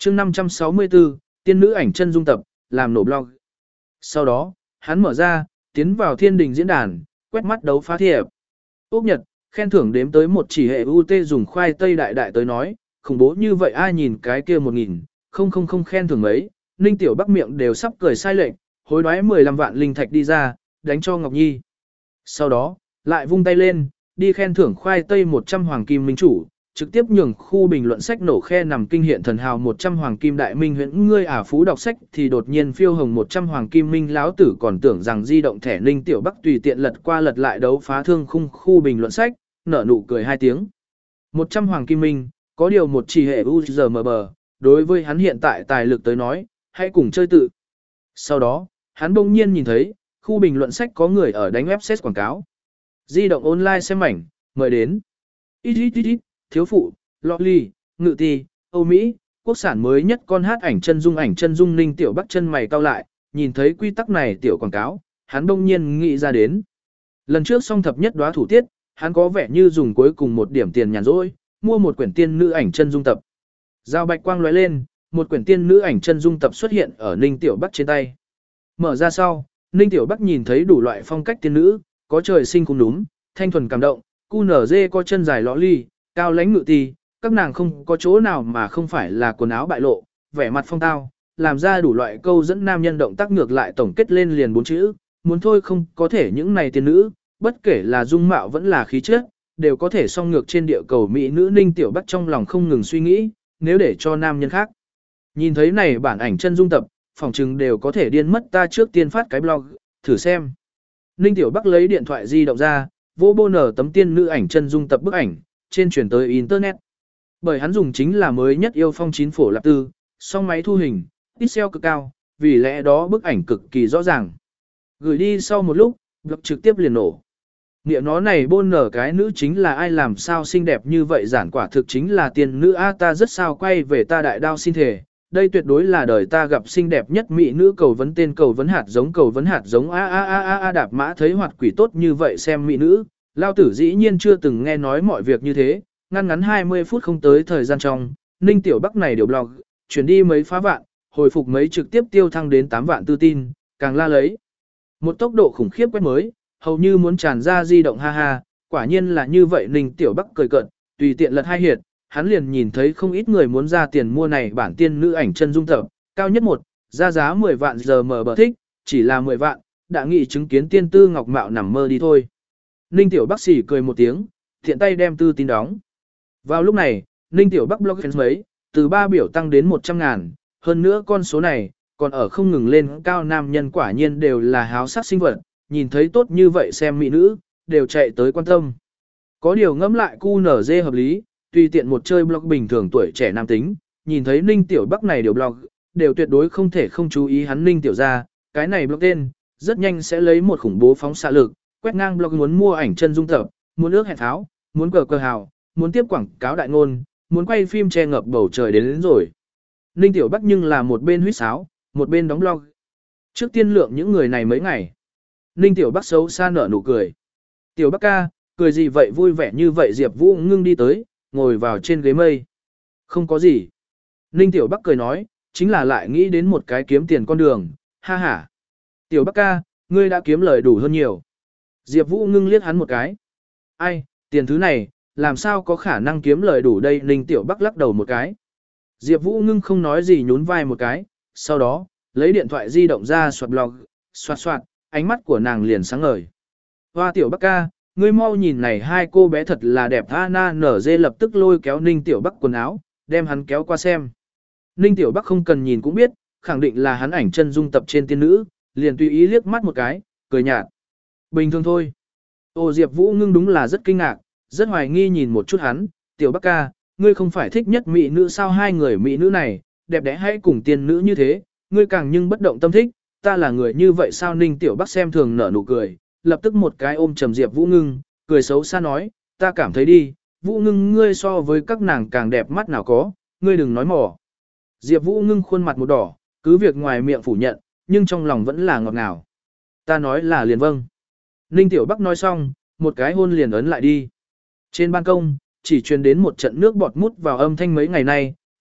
chương 564, tiên nữ ảnh chân dung tập, làm nổ blog. Sau đó, hắn mở ra, tiến vào thiên đình diễn đàn, quét mắt đấu phá thiệp. Úc Nhật, khen thưởng đếm tới một chỉ hệ UT dùng khoai tây đại đại tới nói, khủng bố như vậy ai nhìn cái kia 1000, không khen thưởng mấy, Ninh Tiểu Bắc miệng đều sắp cười sai lệch, hối đoái 15 vạn linh thạch đi ra, đánh cho Ngọc Nhi. Sau đó, lại vung tay lên, đi khen thưởng khoai tây 100 hoàng kim minh chủ, trực tiếp nhường khu bình luận sách nổ khe nằm kinh hiện thần hào 100 hoàng kim đại minh huyện ngươi phú đọc sách thì đột nhiên phiêu hồng 100 hoàng kim minh láo tử còn tưởng rằng di động thẻ Ninh Tiểu Bắc tùy tiện lật qua lật lại đấu phá thương khung khu bình luận sách, nở nụ cười 2 tiếng. 100 hoàng kim minh, có điều một chỉ hệ UZMB, đối với hắn hiện tại tài lực tới nói, hãy cùng chơi tự. Sau đó, hắn bỗng nhiên nhìn thấy, khu bình luận sách có người ở đánh website quảng cáo. Di động online xem mảnh, mời đến. Ít, thiếu phụ, loli, ngự ti, Âu Mỹ, quốc sản mới nhất con hát ảnh chân dung Ninh Tiểu Bắc chân mày cau lại, nhìn thấy quy tắc này tiểu quảng cáo, hắn bỗng nhiên nghĩ ra đến. Lần trước song thập nhất đóa thủ tiết, hắn có vẻ như dùng cuối cùng một điểm tiền nhàn rỗi, mua một quyển tiên nữ ảnh chân dung tập. Giao bạch quang lóe lên, một quyển tiên nữ ảnh chân dung tập xuất hiện ở Ninh Tiểu Bắc trên tay. Mở ra sau, Ninh Tiểu Bắc nhìn thấy đủ loại phong cách tiên nữ, có trời sinh khung núm, thanh thuần cảm động, QNZ có chân dài lõ ly, cao lãnh ngự ti, các nàng không có chỗ nào mà không phải là quần áo bại lộ, vẻ mặt phong tao, làm ra đủ loại câu dẫn nam nhân động tác ngược lại tổng kết lên liền 4 chữ, muốn thôi không có thể những này tiên nữ, bất kể là dung mạo vẫn là khí chất, đều có thể song ngược trên địa cầu mỹ nữ. Ninh Tiểu Bắc trong lòng không ngừng suy nghĩ, nếu để cho nam nhân khác nhìn thấy này bản ảnh chân dung tập, phỏng chừng đều có thể điên mất ta trước tiên phát cái blog, thử xem. Ninh Tiểu Bắc lấy điện thoại di động ra, vô bô nở tấm tiên nữ ảnh chân dung tập bức ảnh, trên chuyển tới Internet. Bởi hắn dùng chính là mới nhất yêu phong 9 phổ lạp tư, song máy thu hình, pixel cực cao, vì lẽ đó bức ảnh cực kỳ rõ ràng. Gửi đi sau một lúc, blog trực tiếp liền nổ. Nghĩa nó này bô nở cái nữ chính là ai làm sao xinh đẹp như vậy giản quả thực chính là tiên nữ a ta rất sao quay về ta đại đao xin thề. Đây tuyệt đối là đời ta gặp xinh đẹp nhất mỹ nữ cầu vấn tên cầu vấn hạt giống a đạp mã thấy hoạt quỷ tốt như vậy xem mỹ nữ, lao tử dĩ nhiên chưa từng nghe nói mọi việc như thế, ngắn 20 phút không tới thời gian trong, Ninh Tiểu Bắc này điều blog, chuyển đi mấy phá vạn, hồi phục mấy trực tiếp tiêu thăng đến 8 vạn tư tin, càng la lấy. Một tốc độ khủng khiếp quét mới, hầu như muốn tràn ra di động ha ha, quả nhiên là như vậy Ninh Tiểu Bắc cười cợt, tùy tiện lật hai hiệt, hắn liền nhìn thấy không ít người muốn ra tiền mua này bản tiên nữ ảnh chân dung tập, cao nhất một, ra giá 10 vạn giờ mở bờ thích, chỉ là 10 vạn, đã nghị chứng kiến tiên tư ngọc mạo nằm mơ đi thôi. Ninh Tiểu Bắc xỉ cười một tiếng, thiện tay đem tư tin đóng. Vào lúc này, Ninh Tiểu Bắc blog fans mấy, từ 3 biểu tăng đến 100.000, hơn nữa con số này, còn ở không ngừng lên cao nam nhân quả nhiên đều là háo sắc sinh vật, nhìn thấy tốt như vậy xem mỹ nữ, đều chạy tới quan tâm. Có điều ngẫm lại QNZ hợp lý, tùy tiện một chơi blog bình thường tuổi trẻ nam tính, nhìn thấy Ninh Tiểu Bắc này điều blog, đều tuyệt đối không thể không chú ý hắn Ninh Tiểu ra, cái này blog tên, rất nhanh sẽ lấy một khủng bố phóng xạ lực, quét ngang blog muốn mua ảnh chân dung tập, muốn ước hẹn tháo, muốn cờ hào, muốn tiếp quảng cáo đại ngôn, muốn quay phim che ngập bầu trời đến rồi. Ninh Tiểu Bắc nhưng là một bên huýt sáo, một bên đóng blog. Trước tiên lượng những người này mấy ngày. Ninh Tiểu Bắc xấu xa nở nụ cười. Tiểu Bắc ca, cười gì vậy vui vẻ như vậy Diệp Vũ ngưng đi tới, ngồi vào trên ghế mây. Không có gì. Ninh Tiểu Bắc cười nói, chính là lại nghĩ đến một cái kiếm tiền con đường, ha ha. Tiểu Bắc ca, ngươi đã kiếm lời đủ hơn nhiều. Diệp Vũ ngưng liếc hắn một cái. Ai, tiền thứ này, làm sao có khả năng kiếm lời đủ đây Ninh Tiểu Bắc lắc đầu một cái. Diệp Vũ ngưng không nói gì nhún vai một cái, sau đó, lấy điện thoại di động ra soạt blog, soạt, ánh mắt của nàng liền sáng ngời. Hoa Tiểu Bắc ca, ngươi mau nhìn này hai cô bé thật là đẹp Anna nở dê lập tức lôi kéo Ninh Tiểu Bắc quần áo, đem hắn kéo qua xem. Ninh Tiểu Bắc không cần nhìn cũng biết, khẳng định là hắn ảnh chân dung tập trên tiên nữ, liền tùy ý liếc mắt một cái, cười nhạt. Bình thường thôi. Ô Diệp Vũ ngưng đúng là rất kinh ngạc, rất hoài nghi nhìn một chút hắn, Tiểu Bắc ca, ngươi không phải thích nhất mỹ nữ sao hai người mỹ nữ này, đẹp đẽ hay cùng tiên nữ như thế, ngươi càng nhưng bất động tâm thích, ta là người như vậy sao Ninh Tiểu Bắc xem thường nở nụ cười, lập tức một cái ôm trầm Diệp Vũ ngưng, cười xấu xa nói, ta cảm thấy đi, Vũ ngưng ngươi so với các nàng càng đẹp mắt nào có, ngươi đừng nói mỏ. Diệp Vũ ngưng khuôn mặt một đỏ, cứ việc ngoài miệng phủ nhận, nhưng trong lòng vẫn là ngọt ngào. Ta nói là liền vâng. Ninh Tiểu Bắc nói xong, một cái hôn liền ấn lại đi. Trên ban công, chỉ truyền đến một trận nước bọt mút vào âm thanh mấy ngày nay,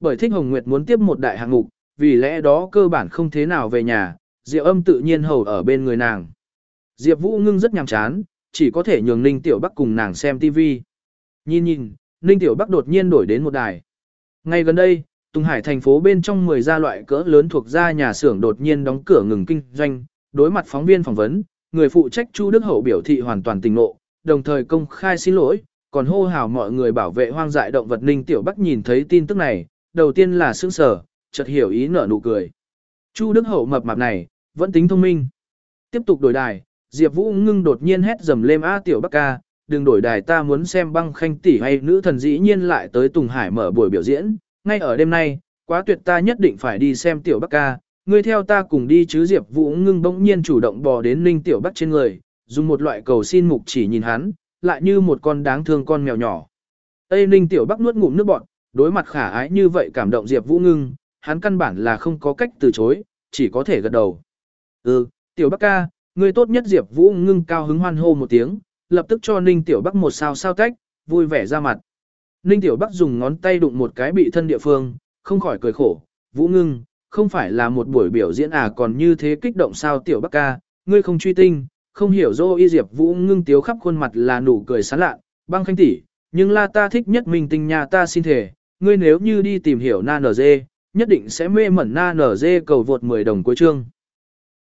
bởi thích Hồng Nguyệt muốn tiếp một đại hạng mục, vì lẽ đó cơ bản không thế nào về nhà, Diệu Âm tự nhiên hầu ở bên người nàng. Diệp Vũ Ngưng rất nhàm chán, chỉ có thể nhường Ninh Tiểu Bắc cùng nàng xem TV. Nhìn, Ninh Tiểu Bắc đột nhiên đổi đến một đài. Ngay gần đây, Tùng Hải thành phố bên trong 10 gia loại cỡ lớn thuộc gia nhà xưởng đột nhiên đóng cửa ngừng kinh doanh, đối mặt phóng viên phỏng vấn, người phụ trách Chu Đức Hậu biểu thị hoàn toàn tỉnh ngộ, đồng thời công khai xin lỗi, còn hô hào mọi người bảo vệ hoang dại động vật. Ninh Tiểu Bắc nhìn thấy tin tức này, đầu tiên là sững sờ, chợt hiểu ý nở nụ cười. Chu Đức Hậu mập mạp này, vẫn tính thông minh. Tiếp tục đổi đài, Diệp Vũ Ngưng đột nhiên hét dầm lên: "A Tiểu Bắc ca, đừng đổi đài, ta muốn xem Băng Khanh tỷ hay nữ thần." Dĩ nhiên lại tới Tùng Hải mở buổi biểu diễn, ngay ở đêm nay, quá tuyệt, ta nhất định phải đi xem Tiểu Bắc ca, ngươi theo ta cùng đi chứ. Diệp Vũ Ngưng bỗng nhiên chủ động bò đến Ninh Tiểu Bắc trên người, dùng một loại cầu xin mục chỉ nhìn hắn, lại như một con đáng thương con mèo nhỏ. Tây Ninh Tiểu Bắc nuốt ngụm nước bọt, đối mặt khả ái như vậy cảm động Diệp Vũ Ngưng, hắn căn bản là không có cách từ chối, chỉ có thể gật đầu. Tiểu Bắc ca, ngươi tốt nhất. Diệp Vũ Ngưng cao hứng hoan hô một tiếng, lập tức cho Ninh Tiểu Bắc một sao sao tách, vui vẻ ra mặt. Ninh Tiểu Bắc dùng ngón tay đụng một cái bị thân địa phương, không khỏi cười khổ: "Vũ Ngưng, không phải là một buổi biểu diễn à, còn như thế kích động sao?" "Tiểu Bắc ca, ngươi không truy tinh, không hiểu dô y." Diệp Vũ Ngưng tiếu khắp khuôn mặt là nụ cười sán lạ: "Băng Khanh tỷ, nhưng là ta thích nhất minh tinh nhà, ta xin thề, ngươi nếu như đi tìm hiểu Na NG, nhất định sẽ mê mẩn Na NG." Cầu vượt 10 đồng cuối chương.